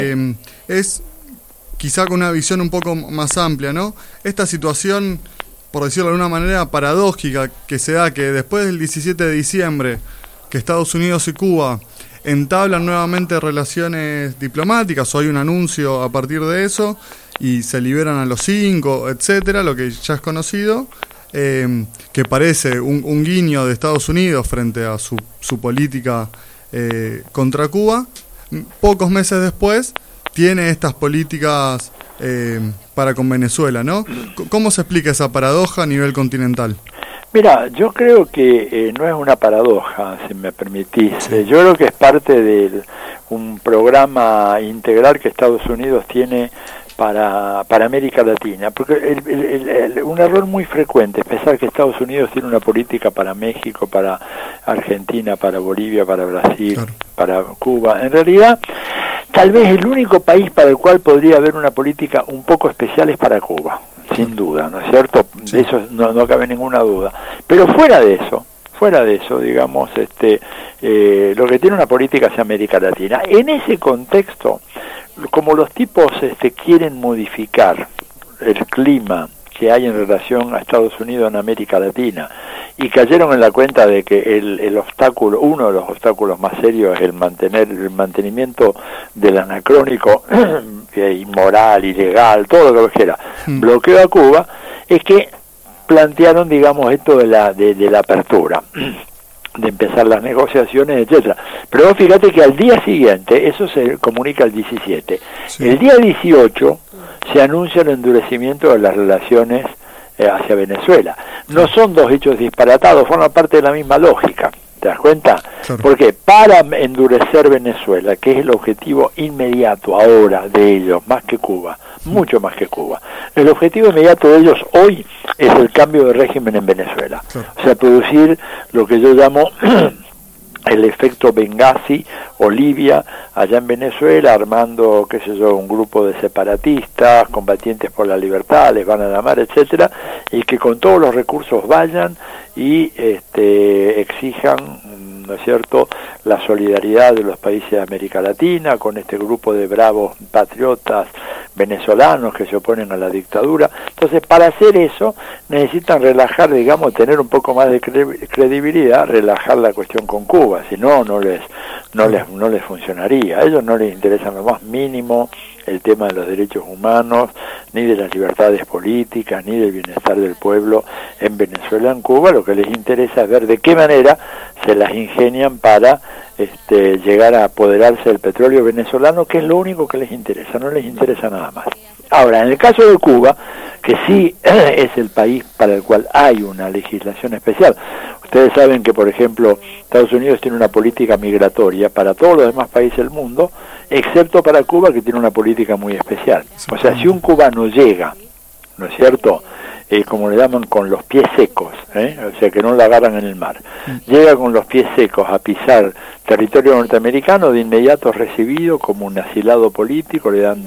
Es quizá con una visión un poco más amplia, ¿no? Esta situación, por decirlo de alguna manera, paradójica que se da, que después del 17 de diciembre, que Estados Unidos y Cuba entablan nuevamente relaciones diplomáticas, o hay un anuncio a partir de eso, y se liberan a los 5, etcétera, lo que ya es conocido, que parece un guiño de Estados Unidos frente a su política contra Cuba. Pocos meses después tiene estas políticas para con Venezuela, ¿no? ¿Cómo se explica esa paradoja a nivel continental? Mira, yo creo que no es una paradoja, si me permitís. Sí. Yo creo que es parte de un programa integral que Estados Unidos tiene para América Latina, porque un error muy frecuente es pensar que Estados Unidos tiene una política para México, para Argentina, para Bolivia, para Brasil, claro, para Cuba. En realidad, tal vez el único país para el cual podría haber una política un poco especial es para Cuba, sin duda, ¿no es cierto? Sí. De eso no cabe ninguna duda. Pero fuera de eso, digamos, lo que tiene una política es América Latina. En ese contexto, como los tipos quieren modificar el clima que hay en relación a Estados Unidos en América Latina, y cayeron en la cuenta de que el obstáculo, uno de los obstáculos más serios es el mantenimiento del anacrónico inmoral, ilegal, todo lo que quiera, bloqueo a Cuba, es que plantearon, digamos, esto de la apertura, de empezar las negociaciones, etcétera. Pero vos fíjate que al día siguiente, eso se comunica el 17, sí, el día 18 se anuncia el endurecimiento de las relaciones hacia Venezuela. No son dos hechos disparatados, forman parte de la misma lógica. ¿Te das cuenta? Claro. Porque para endurecer Venezuela, que es el objetivo inmediato ahora de ellos, más que Cuba, mucho más que Cuba, el objetivo inmediato de ellos hoy es el cambio de régimen en Venezuela. Claro. O sea, producir lo que yo llamo el efecto Benghazi o Libia allá en Venezuela, armando, qué sé yo, un grupo de separatistas, combatientes por la libertad, les van a llamar, etcétera, y que con todos los recursos vayan y exijan, ¿no es cierto?, la solidaridad de los países de América Latina con este grupo de bravos patriotas venezolanos que se oponen a la dictadura. Entonces, para hacer eso necesitan relajar, digamos, tener un poco más de credibilidad, relajar la cuestión con Cuba, si no, no les funcionaría. A ellos no les interesa lo más mínimo el tema de los derechos humanos, ni de las libertades políticas, ni del bienestar del pueblo en Venezuela, en Cuba. Lo que les interesa es ver de qué manera se las ingenian para llegar a apoderarse del petróleo venezolano, que es lo único que les interesa, no les interesa nada más. Ahora, en el caso de Cuba, que sí es el país para el cual hay una legislación especial, ustedes saben que, por ejemplo, Estados Unidos tiene una política migratoria para todos los demás países del mundo, excepto para Cuba, que tiene una política muy especial. O sea, si un cubano llega, ¿no es cierto?, como le llaman, con los pies secos, o sea, que no la agarran en el mar, llega con los pies secos a pisar territorio norteamericano, de inmediato es recibido como un asilado político, le dan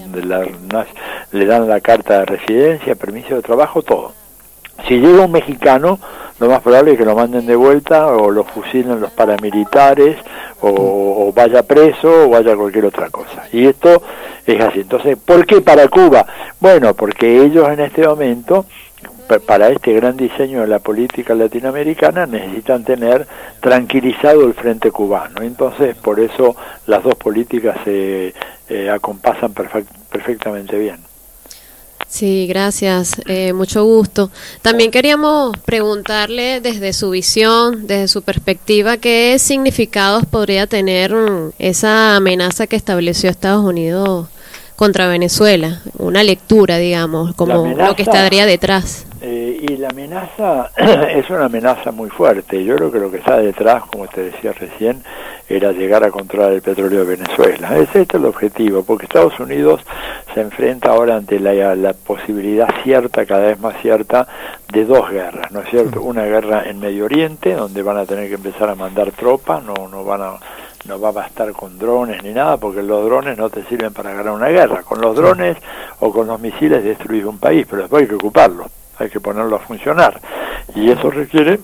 la carta de residencia, permiso de trabajo, todo. Si llega un mexicano, lo más probable es que lo manden de vuelta, o lo fusilen los paramilitares, o vaya preso, o vaya cualquier otra cosa. Y esto es así. Entonces, ¿por qué para Cuba? Bueno, porque ellos en este momento, para este gran diseño de la política latinoamericana, necesitan tener tranquilizado el frente cubano. Entonces, por eso las dos políticas se acompasan perfectamente bien. Sí, gracias, mucho gusto. También queríamos preguntarle desde su visión, desde su perspectiva, ¿qué significados podría tener esa amenaza que estableció Estados Unidos contra Venezuela? Una lectura, digamos, como amenaza, lo que estaría detrás. Y la amenaza es una amenaza muy fuerte. Yo creo que lo que está detrás, como te decía recién, era llegar a controlar el petróleo de Venezuela. Ese es el objetivo, porque Estados Unidos se enfrenta ahora ante la posibilidad cierta, cada vez más cierta, de dos guerras, ¿no es cierto? Una guerra en Medio Oriente, donde van a tener que empezar a mandar tropas, no va a bastar con drones ni nada, porque los drones no te sirven para ganar una guerra. Con los drones o con los misiles destruís un país, pero después hay que ocuparlo, hay que ponerlo a funcionar, y eso requiere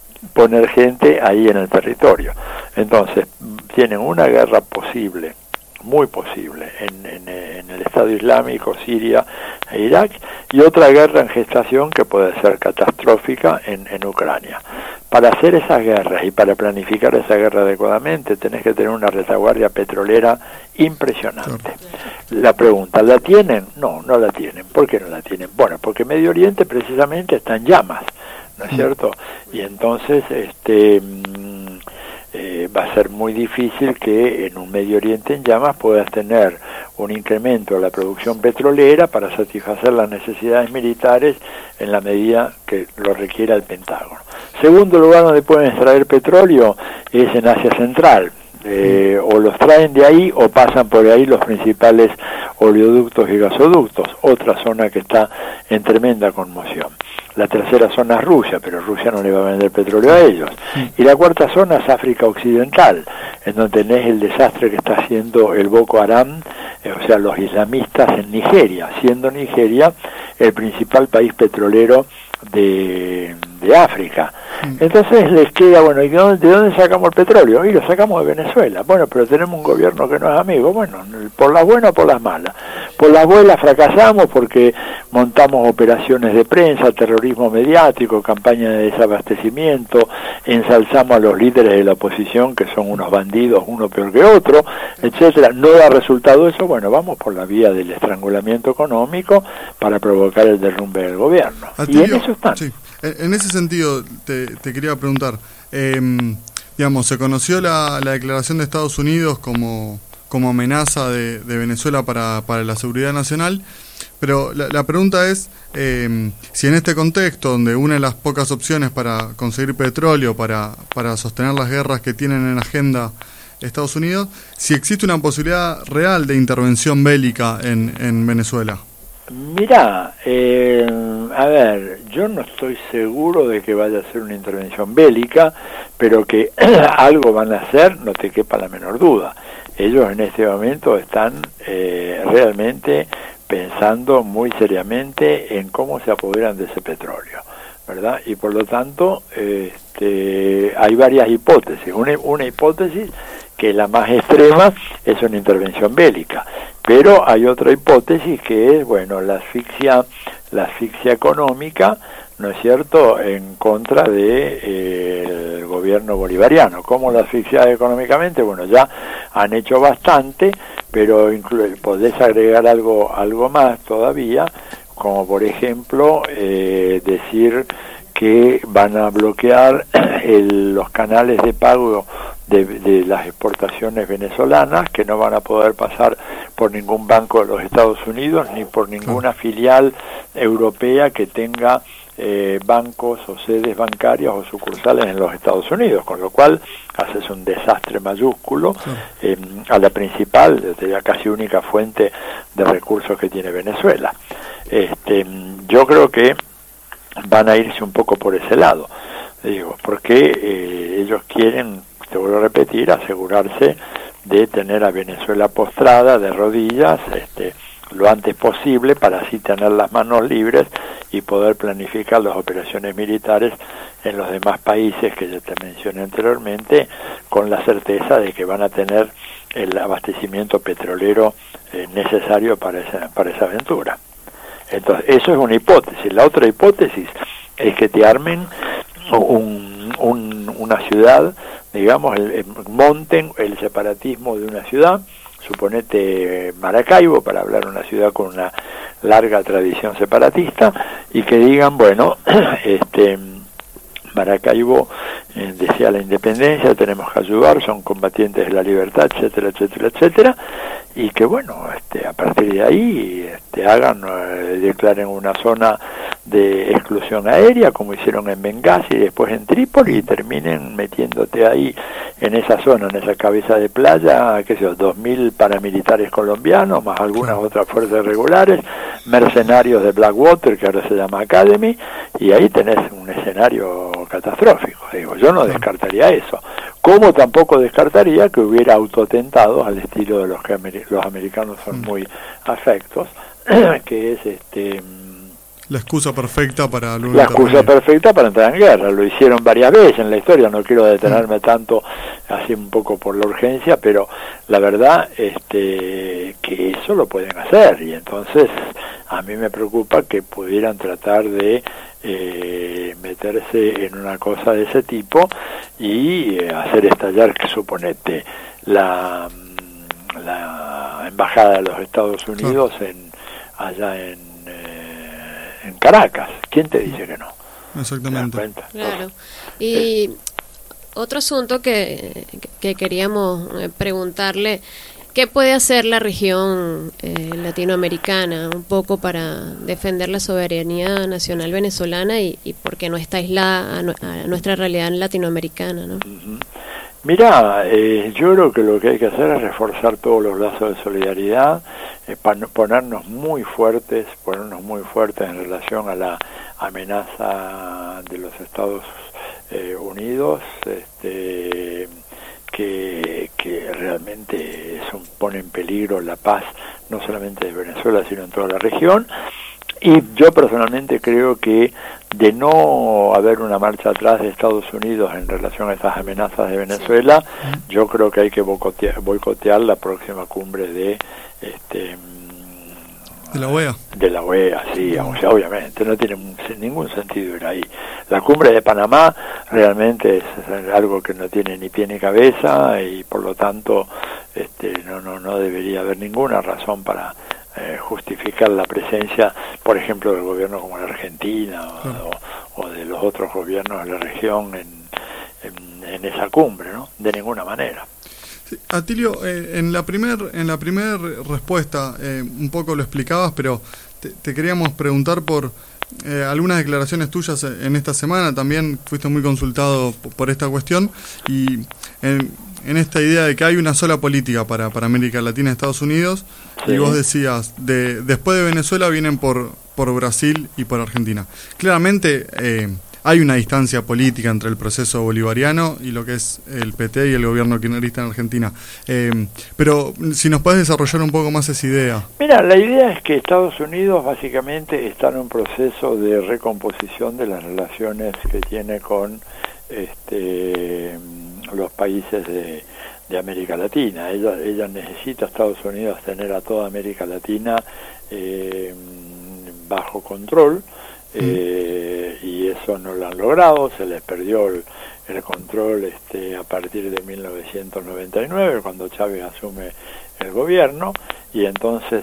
poner gente ahí en el territorio. Entonces, tienen una guerra posible muy posible en el Estado Islámico, Siria e Irak, y otra guerra en gestación que puede ser catastrófica en Ucrania. Para hacer esas guerras y para planificar esa guerra adecuadamente tenés que tener una retaguardia petrolera impresionante. La pregunta, ¿la tienen? No, no la tienen. ¿Por qué no la tienen? Bueno, porque Medio Oriente precisamente está en llamas, ¿no es cierto? Y entonces va a ser muy difícil que en un Medio Oriente en llamas puedas tener un incremento de la producción petrolera para satisfacer las necesidades militares en la medida que lo requiera el Pentágono. Segundo lugar donde pueden extraer petróleo es en Asia Central. O los traen de ahí o pasan por ahí los principales oleoductos y gasoductos, otra zona que está en tremenda conmoción. La tercera zona es Rusia, pero Rusia no le va a vender petróleo a ellos. Y la cuarta zona es África Occidental, en donde tenés el desastre que está haciendo el Boko Haram, o sea, los islamistas en Nigeria, siendo Nigeria el principal país petrolero de África. Entonces les queda, bueno, ¿y de dónde sacamos el petróleo? Y lo sacamos de Venezuela. Bueno, pero tenemos un gobierno que no es amigo. Bueno, por las buenas o por las malas. Por las buenas fracasamos porque montamos operaciones de prensa, terrorismo mediático, campaña de desabastecimiento, ensalzamos a los líderes de la oposición que son unos bandidos, uno peor que otro, etcétera. No da resultado eso. Bueno, vamos por la vía del estrangulamiento económico para provocar el derrumbe del gobierno. Y en eso están. Sí. En ese sentido, te quería preguntar, digamos, se conoció la declaración de Estados Unidos como amenaza de Venezuela para la seguridad nacional, pero la pregunta es si en este contexto, donde una de las pocas opciones para conseguir petróleo, para sostener las guerras que tienen en agenda Estados Unidos, si existe una posibilidad real de intervención bélica en Venezuela. Mirá, a ver, yo no estoy seguro de que vaya a ser una intervención bélica, pero que algo van a hacer, no te quepa la menor duda. Ellos en este momento están realmente pensando muy seriamente en cómo se apoderan de ese petróleo, ¿verdad? Y por lo tanto, hay varias hipótesis. Una hipótesis, que la más extrema, es una intervención bélica. Pero hay otra hipótesis que es, bueno, la asfixia económica, ¿no es cierto?, en contra de el gobierno bolivariano. ¿Cómo la asfixia económicamente? Bueno, ya han hecho bastante, pero podés agregar algo más todavía, como por ejemplo decir que van a bloquear los canales de pago de las exportaciones venezolanas, que no van a poder pasar por ningún banco de los Estados Unidos ni por ninguna filial europea que tenga bancos o sedes bancarias o sucursales en los Estados Unidos, con lo cual haces un desastre mayúsculo a la principal, ya casi única fuente de recursos que tiene Venezuela. Yo creo que van a irse un poco por ese lado, digo, porque ellos quieren, te vuelvo a repetir, asegurarse de tener a Venezuela postrada de rodillas lo antes posible, para así tener las manos libres y poder planificar las operaciones militares en los demás países que ya te mencioné anteriormente, con la certeza de que van a tener el abastecimiento petrolero necesario para esa aventura. Entonces, eso es una hipótesis. La otra hipótesis es que te armen una ciudad, digamos, monten el separatismo de una ciudad, suponete Maracaibo, para hablar de una ciudad con una larga tradición separatista, y que digan, bueno, Maracaibo desea la independencia, tenemos que ayudar, son combatientes de la libertad, etcétera, etcétera, etcétera, y que bueno, a partir de ahí declaren una zona de exclusión aérea, como hicieron en Benghazi y después en Trípoli, y terminen metiéndote ahí en esa zona, en esa cabeza de playa, qué sé yo, 2.000 paramilitares colombianos, más algunas otras fuerzas regulares, mercenarios de Blackwater, que ahora se llama Academy, y ahí tenés un escenario catastrófico. Digo, yo no descartaría eso, como tampoco descartaría que hubiera autoatentados al estilo de los que los americanos son muy afectos, que es la excusa perfecta para la excusa perfecta para entrar en guerra. Lo hicieron varias veces en la historia, no quiero detenerme tanto así un poco por la urgencia, pero la verdad que eso lo pueden hacer, y entonces a mí me preocupa que pudieran tratar de meterse en una cosa de ese tipo y hacer estallar, que suponete, la embajada de los Estados Unidos allá en Caracas. ¿Quién te dice que no? Exactamente. Claro. Y otro asunto que queríamos preguntarle, ¿qué puede hacer la región latinoamericana un poco para defender la soberanía nacional venezolana y porque no está aislada a nuestra realidad latinoamericana, ¿no? Mira, yo creo que lo que hay que hacer es reforzar todos los lazos de solidaridad, ponernos muy fuertes en relación a la amenaza de los Estados Unidos, que realmente pone en peligro la paz no solamente de Venezuela sino en toda la región. Y yo personalmente creo que de no haber una marcha atrás de Estados Unidos en relación a esas amenazas de Venezuela, yo creo que hay que boicotear la próxima cumbre de la OEA. De la OEA, sí, o sea, obviamente, no tiene ningún sentido ir ahí. La cumbre de Panamá realmente es algo que no tiene ni pie ni cabeza, y por lo tanto no debería haber ninguna razón para justificar la presencia, por ejemplo, del gobierno como la Argentina o de los otros gobiernos de la región en esa cumbre, ¿no? De ninguna manera. Sí, Atilio, en la primer respuesta un poco lo explicabas, pero te queríamos preguntar por algunas declaraciones tuyas en esta semana. También fuiste muy consultado por esta cuestión, y en esta idea de que hay una sola política para América Latina y Estados Unidos, sí. Y vos decías, después de Venezuela vienen por Brasil y por Argentina. Claramente hay una distancia política entre el proceso bolivariano y lo que es el PT y el gobierno kirchnerista en Argentina. Pero si nos podés desarrollar un poco más esa idea. Mira, la idea es que Estados Unidos básicamente está en un proceso de recomposición de las relaciones que tiene con los países de América Latina. Ella necesita, Estados Unidos, tener a toda América Latina bajo control, y eso no lo han logrado. Se les perdió el control a partir de 1999, cuando Chávez asume el gobierno, y entonces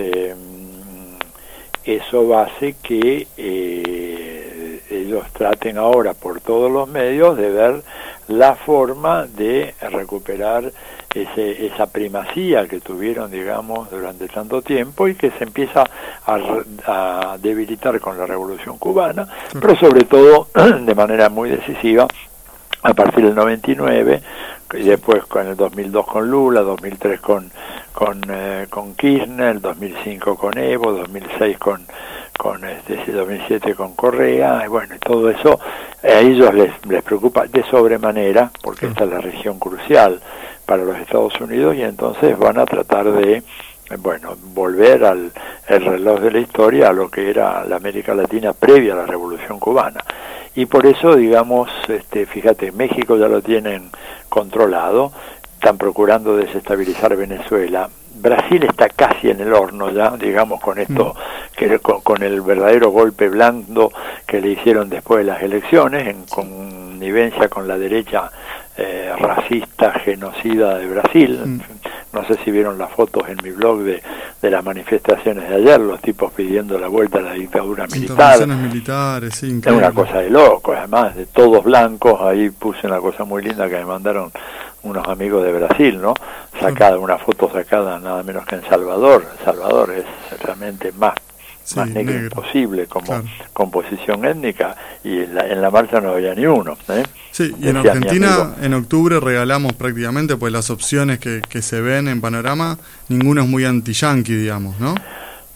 eso hace que ellos traten ahora por todos los medios de ver la forma de recuperar esa primacía que tuvieron, digamos, durante tanto tiempo, y que se empieza a debilitar con la Revolución Cubana, pero sobre todo de manera muy decisiva a partir del 99, y después con el 2002 con Lula, 2003 con Kirchner, 2005 con Evo, 2006 con 2007 con Correa, y bueno, todo eso a ellos les preocupa de sobremanera, porque esta es la región crucial para los Estados Unidos, y entonces van a tratar de volver el reloj de la historia a lo que era la América Latina previa a la Revolución Cubana. Y por eso, digamos, fíjate, México ya lo tienen controlado, están procurando desestabilizar Venezuela. Brasil está casi en el horno ya, digamos, con esto, con el verdadero golpe blando que le hicieron después de las elecciones, en connivencia con la derecha racista, genocida de Brasil. No sé si vieron las fotos en mi blog de las manifestaciones de ayer, los tipos pidiendo la vuelta a la dictadura militar. Intervenciones militares, sí, increíble. Es una cosa de loco, además, de todos blancos. Ahí puse una cosa muy linda que me mandaron unos amigos de Brasil, ¿no? Una foto sacada nada menos que en Salvador. Salvador es realmente más negro imposible como composición étnica, y en la marcha no había ni uno. Sí, y en Argentina en octubre regalamos prácticamente, pues las opciones que se ven en Panorama, ninguno es muy anti-yanqui, digamos, ¿no?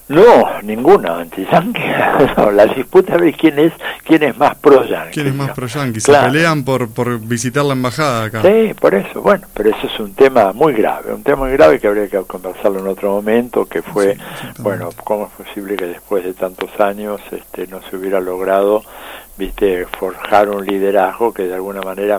No, ninguna anti-yanqui. No, la disputa es quién es más pro-yanqui. ¿Quién es más pro-yanqui? Claro. Se pelean por visitar la embajada acá. Sí, por eso, bueno, pero eso es un tema muy grave que habría que conversarlo en otro momento, que fue, bueno, cómo es posible que después de tantos años no se hubiera logrado, forjar un liderazgo que de alguna manera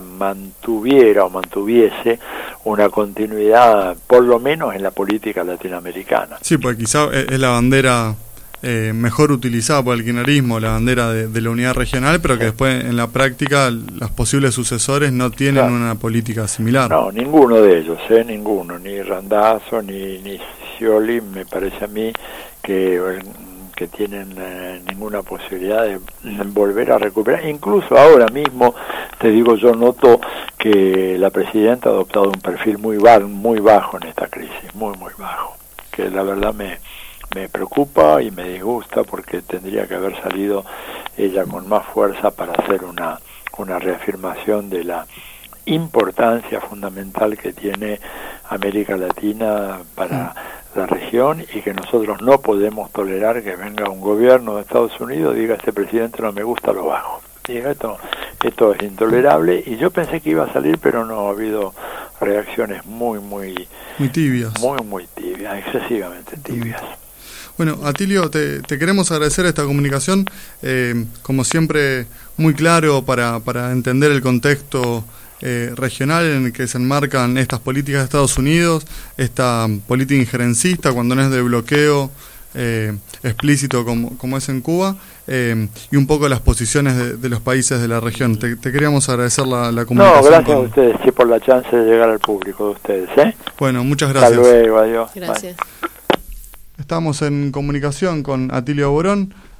mantuviese una continuidad, por lo menos en la política latinoamericana. Sí, pues quizá es la bandera mejor utilizada por el kirchnerismo, la bandera de la unidad regional, pero que después en la práctica los posibles sucesores no tienen una política similar. No, ninguno de ellos, ninguno, ni Randazzo, ni Scioli, me parece a mí que tienen ninguna posibilidad de volver a recuperar. Incluso ahora mismo, te digo, yo noto que la presidenta ha adoptado un perfil muy bajo en esta crisis, muy bajo, que la verdad me preocupa y me disgusta, porque tendría que haber salido ella con más fuerza para hacer una reafirmación de la importancia fundamental que tiene América Latina para la región, y que nosotros no podemos tolerar que venga un gobierno de Estados Unidos y diga: este presidente no me gusta, lo bajo. Diga, esto es intolerable, y yo pensé que iba a salir, pero no, ha habido reacciones muy tibias. Muy tibias, excesivamente tibias. Bueno, Atilio, te queremos agradecer esta comunicación, como siempre muy claro para entender el contexto regional en el que se enmarcan estas políticas de Estados Unidos, esta política injerencista cuando no es de bloqueo explícito como es en Cuba, y un poco las posiciones de los países de la región. Te queríamos agradecer la comunicación. No, gracias a ustedes, sí, por la chance de llegar al público de ustedes. Bueno, muchas gracias. Hasta luego, adiós. Gracias. Estamos en comunicación con Atilio Borón,